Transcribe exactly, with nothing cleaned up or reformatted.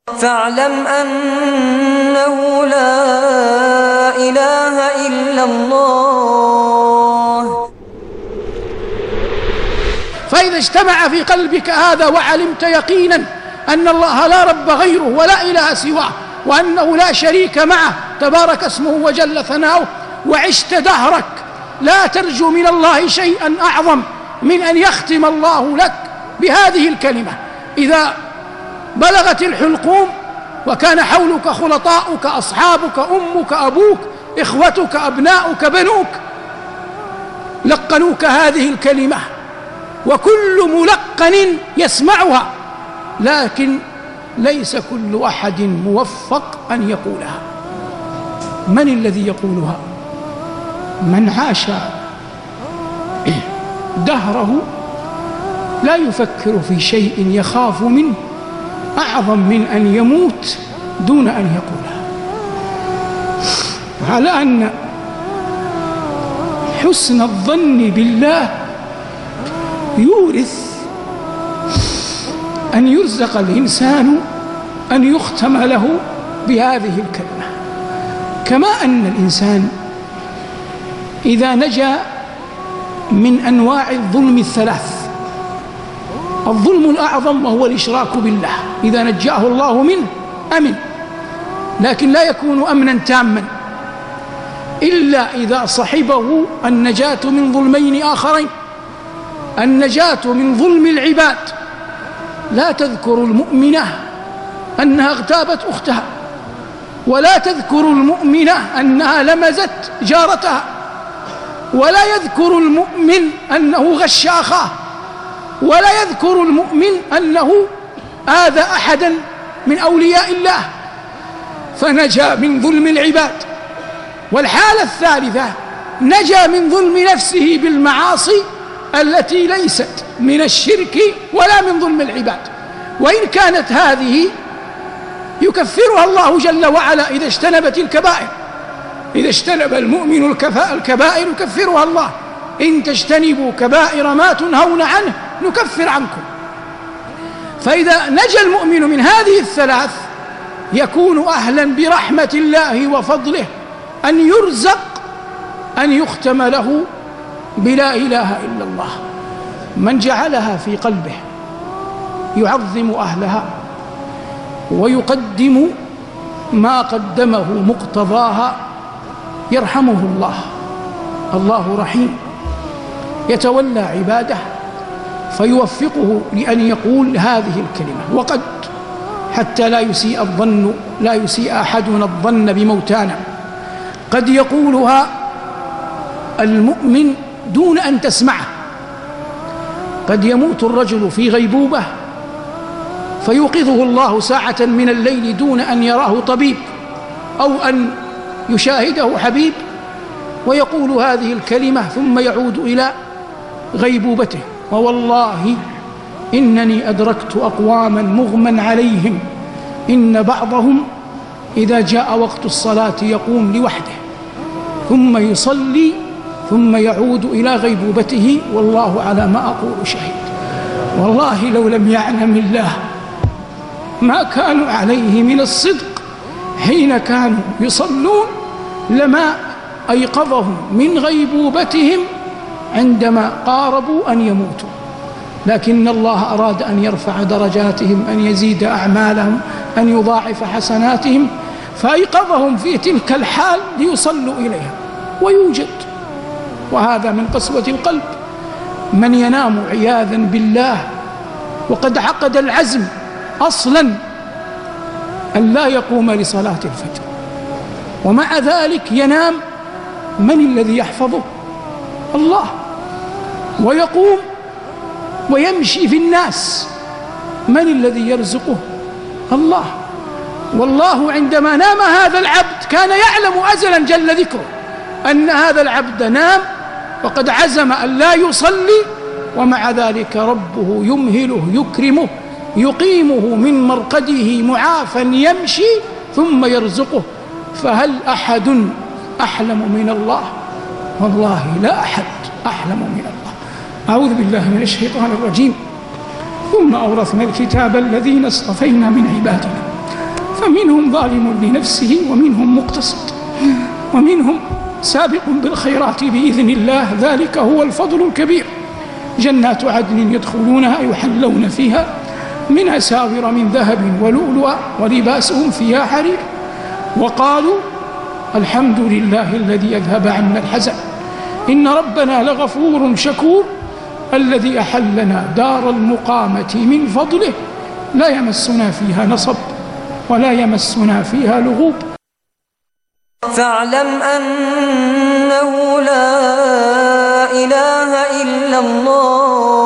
فاعلم أنه لا إله إلا الله. فإذا اجتمع في قلبك هذا وعلمت يقينا أن الله لا رب غيره ولا إله سواه وأنه لا شريك معه تبارك اسمه وجل ثناؤه، وعشت دهرك لا ترجو من الله شيئا أعظم من أن يختم الله لك بهذه الكلمة. إذا بلغت الحلقوم وكان حولك خلطاؤك أصحابك أمك أبوك إخوتك أبناؤك بنوك لقنوك هذه الكلمة، وكل ملقن يسمعها، لكن ليس كل أحد موفق أن يقولها. من الذي يقولها؟ من عاش دهره لا يفكر في شيء يخاف منه أعظم من أن يموت دون أن يقولها. على أن حسن الظن بالله يورث أن يرزق الإنسان أن يختم له بهذه الكلمة، كما أن الإنسان إذا نجا من أنواع الظلم الثلاث، الظلم الأعظم وهو الإشراك بالله، إذا نجاه الله منه أمن، لكن لا يكون أمنا تاما إلا إذا صحبه النجاة من ظلمين آخرين: النجاة من ظلم العباد، لا تذكر المؤمنة أنها اغتابت أختها، ولا تذكر المؤمنة أنها لمزت جارتها، ولا يذكر المؤمن أنه غش أخاه، ولا يذكر المؤمن أنه آذى أحدا من أولياء الله، فنجا من ظلم العباد. والحالة الثالثة نجا من ظلم نفسه بالمعاصي التي ليست من الشرك ولا من ظلم العباد، وإن كانت هذه يكفرها الله جل وعلا إذا اجتنبت الكبائر. إذا اجتنب المؤمن الكبائر يكفرها الله: إن تجتنبوا كبائر ما تنهون عنه نكفر عنكم. فإذا نجا المؤمن من هذه الثلاث يكون أهلا برحمة الله وفضله أن يرزق أن يختم له بلا إله إلا الله. من جعلها في قلبه يعظم أهلها ويقدم ما قدمه مقتضاها يرحمه الله. الله رحيم يتولى عباده فيوفقه لأن يقول هذه الكلمة. وقد حتى لا يسيء الظن لا يسيء أحدنا الظن بموتانا، قد يقولها المؤمن دون أن تسمعه. قد يموت الرجل في غيبوبة فيوقظه الله ساعة من الليل دون أن يراه طبيب أو أن يشاهده حبيب، ويقول هذه الكلمة ثم يعود إلى غيبوبته: ووالله إنني أدركت أقواما مغمى عليهم إن بعضهم إذا جاء وقت الصلاة يقوم لوحده ثم يصلي ثم يعود إلى غيبوبته والله على ما أقول شهيد. والله لو لم يعلم الله ما كانوا عليه من الصدق حين كانوا يصلون لما أيقظهم من غيبوبتهم عندما قاربوا أن يموتوا، لكن الله أراد أن يرفع درجاتهم، أن يزيد أعمالهم، أن يضاعف حسناتهم، فأيقظهم في تلك الحال ليصلوا إليها ويوجد. وهذا من قسوة القلب. من ينام عياذا بالله وقد عقد العزم أصلا أن لا يقوم لصلاة الفجر، ومع ذلك ينام، من الذي يحفظه؟ الله. ويقوم ويمشي في الناس، من الذي يرزقه؟ الله. والله عندما نام هذا العبد كان يعلم أزلا جل ذكره أن هذا العبد نام وقد عزم أن لا يصلي، ومع ذلك ربه يمهله يكرمه يقيمه من مرقده معافا يمشي ثم يرزقه. فهل أحد أحلم من الله؟ والله لا أحد أحلم من الله. أعوذ بالله من الشيطان الرجيم. ثم أورثنا الكتاب الذين اصطفينا من عبادنا فمنهم ظالم لنفسه ومنهم مقتصد ومنهم سابق بالخيرات بإذن الله، ذلك هو الفضل الكبير. جنات عدن يدخلونها يحلون فيها من أساور من ذهب ولؤلؤا ولباسهم فيها حرير، وقالوا الحمد لله الذي أذهب عنا الحزن إن ربنا لغفور شكور الذي أحلنا دار المقامة من فضله لا يمسنا فيها نصب ولا يمسنا فيها لغوب. فاعلم أنه لا إله إلا الله